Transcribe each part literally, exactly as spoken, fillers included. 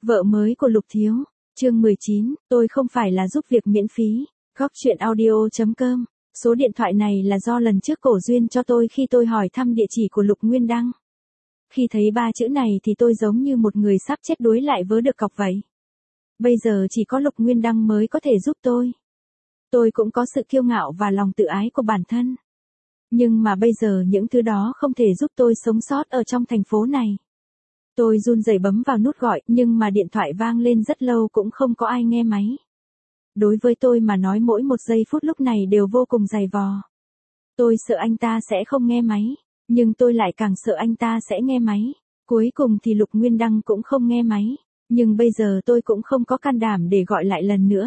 Vợ mới của Lục Thiếu, chương mười chín, tôi không phải là giúp việc miễn phí. Góc chuyện audio chấm com. Số điện thoại này là do lần trước Cổ Duyên cho tôi khi tôi hỏi thăm địa chỉ của Lục Nguyên Đăng. Khi thấy ba chữ này thì tôi giống như một người sắp chết đuối lại vớ được cọc vậy. Bây giờ chỉ có Lục Nguyên Đăng mới có thể giúp tôi. Tôi cũng có sự kiêu ngạo và lòng tự ái của bản thân. Nhưng mà bây giờ những thứ đó không thể giúp tôi sống sót ở trong thành phố này. Tôi run rẩy bấm vào nút gọi, nhưng mà điện thoại vang lên rất lâu cũng không có ai nghe máy. Đối với tôi mà nói mỗi một giây phút lúc này đều vô cùng dày vò. Tôi sợ anh ta sẽ không nghe máy, nhưng tôi lại càng sợ anh ta sẽ nghe máy. Cuối cùng thì Lục Nguyên Đăng cũng không nghe máy, nhưng bây giờ tôi cũng không có can đảm để gọi lại lần nữa.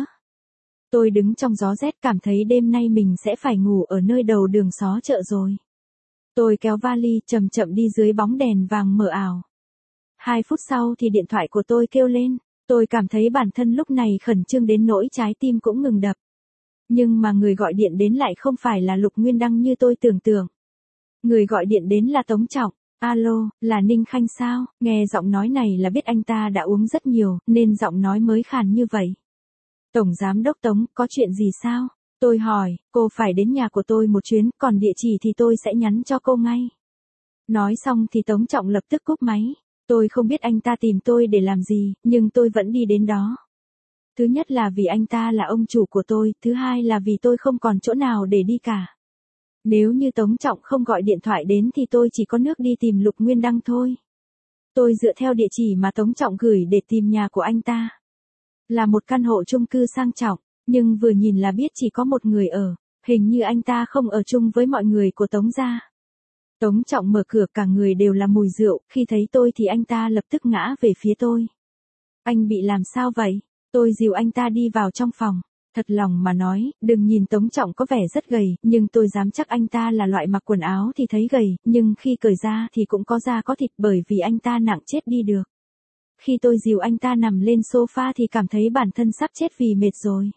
Tôi đứng trong gió rét cảm thấy đêm nay mình sẽ phải ngủ ở nơi đầu đường xó chợ rồi. Tôi kéo vali chậm chậm đi dưới bóng đèn vàng mờ ảo. Hai phút sau thì điện thoại của tôi kêu lên, tôi cảm thấy bản thân lúc này khẩn trương đến nỗi trái tim cũng ngừng đập. Nhưng mà người gọi điện đến lại không phải là Lục Nguyên Đăng như tôi tưởng tượng. Người gọi điện đến là Tống Trọng. Alo, là Ninh Khanh sao? Nghe giọng nói này là biết anh ta đã uống rất nhiều, nên giọng nói mới khàn như vậy. Tổng Giám đốc Tống, có chuyện gì sao? Tôi hỏi, cô phải đến nhà của tôi một chuyến, còn địa chỉ thì tôi sẽ nhắn cho cô ngay. Nói xong thì Tống Trọng lập tức cúp máy. Tôi không biết anh ta tìm tôi để làm gì, nhưng tôi vẫn đi đến đó. Thứ nhất là vì anh ta là ông chủ của tôi, thứ hai là vì tôi không còn chỗ nào để đi cả. Nếu như Tống Trọng không gọi điện thoại đến thì tôi chỉ có nước đi tìm Lục Nguyên Đăng thôi. Tôi dựa theo địa chỉ mà Tống Trọng gửi để tìm nhà của anh ta. Là một căn hộ chung cư sang trọng, nhưng vừa nhìn là biết chỉ có một người ở, hình như anh ta không ở chung với mọi người của Tống gia. Tống Trọng mở cửa cả người đều là mùi rượu, khi thấy tôi thì anh ta lập tức ngã về phía tôi. Anh bị làm sao vậy? Tôi dìu anh ta đi vào trong phòng. Thật lòng mà nói, đừng nhìn Tống Trọng có vẻ rất gầy, nhưng tôi dám chắc anh ta là loại mặc quần áo thì thấy gầy, nhưng khi cởi ra thì cũng có da có thịt bởi vì anh ta nặng chết đi được. Khi tôi dìu anh ta nằm lên sofa thì cảm thấy bản thân sắp chết vì mệt rồi.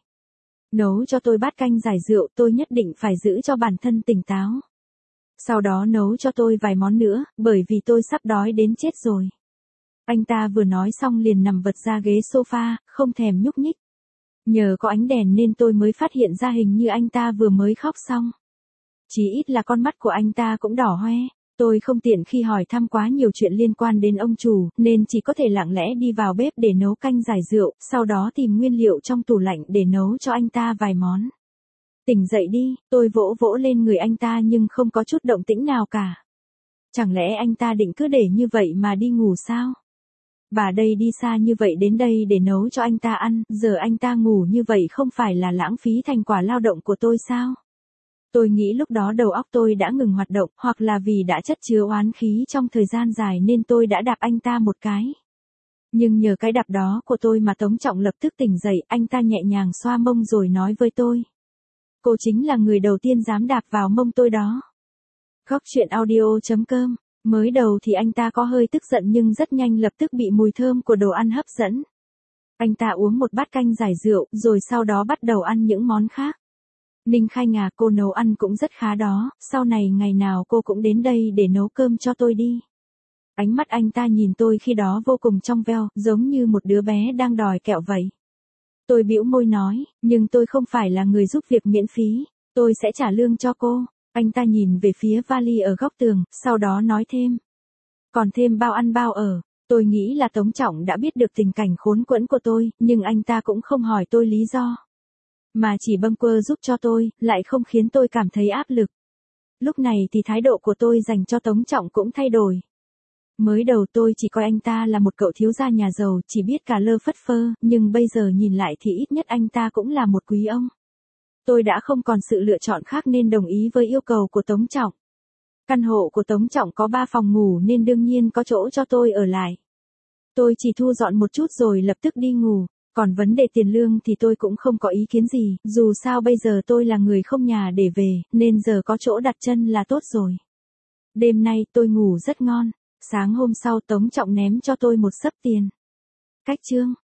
Nấu cho tôi bát canh giải rượu, tôi nhất định phải giữ cho bản thân tỉnh táo. Sau đó nấu cho tôi vài món nữa, bởi vì tôi sắp đói đến chết rồi. Anh ta vừa nói xong liền nằm vật ra ghế sofa, không thèm nhúc nhích. Nhờ có ánh đèn nên tôi mới phát hiện ra hình như anh ta vừa mới khóc xong. Chí ít là con mắt của anh ta cũng đỏ hoe. Tôi không tiện khi hỏi thăm quá nhiều chuyện liên quan đến ông chủ, nên chỉ có thể lặng lẽ đi vào bếp để nấu canh giải rượu, sau đó tìm nguyên liệu trong tủ lạnh để nấu cho anh ta vài món. Tỉnh dậy đi, tôi vỗ vỗ lên người anh ta nhưng không có chút động tĩnh nào cả. Chẳng lẽ anh ta định cứ để như vậy mà đi ngủ sao? Bà đây đi xa như vậy đến đây để nấu cho anh ta ăn, giờ anh ta ngủ như vậy không phải là lãng phí thành quả lao động của tôi sao? Tôi nghĩ lúc đó đầu óc tôi đã ngừng hoạt động, hoặc là vì đã chất chứa oán khí trong thời gian dài nên tôi đã đạp anh ta một cái. Nhưng nhờ cái đạp đó của tôi mà Tống Trọng lập tức tỉnh dậy, anh ta nhẹ nhàng xoa mông rồi nói với tôi. Cô chính là người đầu tiên dám đạp vào mông tôi đó. Góc chuyện audio chấm com. Mới đầu thì anh ta có hơi tức giận nhưng rất nhanh lập tức bị mùi thơm của đồ ăn hấp dẫn. Anh ta uống một bát canh giải rượu, rồi sau đó bắt đầu ăn những món khác. Ninh Khanh à, cô nấu ăn cũng rất khá đó, sau này ngày nào cô cũng đến đây để nấu cơm cho tôi đi. Ánh mắt anh ta nhìn tôi khi đó vô cùng trong veo, giống như một đứa bé đang đòi kẹo vậy. Tôi bĩu môi nói, nhưng tôi không phải là người giúp việc miễn phí, tôi sẽ trả lương cho cô. Anh ta nhìn về phía vali ở góc tường, sau đó nói thêm. Còn thêm bao ăn bao ở. Tôi nghĩ là Tống Trọng đã biết được tình cảnh khốn quẫn của tôi, nhưng anh ta cũng không hỏi tôi lý do. Mà chỉ bâng quơ giúp cho tôi, lại không khiến tôi cảm thấy áp lực. Lúc này thì thái độ của tôi dành cho Tống Trọng cũng thay đổi. Mới đầu tôi chỉ coi anh ta là một cậu thiếu gia nhà giàu, chỉ biết cà lơ phất phơ, nhưng bây giờ nhìn lại thì ít nhất anh ta cũng là một quý ông. Tôi đã không còn sự lựa chọn khác nên đồng ý với yêu cầu của Tống Trọng. Căn hộ của Tống Trọng có ba phòng ngủ nên đương nhiên có chỗ cho tôi ở lại. Tôi chỉ thu dọn một chút rồi lập tức đi ngủ, còn vấn đề tiền lương thì tôi cũng không có ý kiến gì, dù sao bây giờ tôi là người không nhà để về, nên giờ có chỗ đặt chân là tốt rồi. Đêm nay tôi ngủ rất ngon, sáng hôm sau Tống Trọng ném cho tôi một xấp tiền. Cách chương.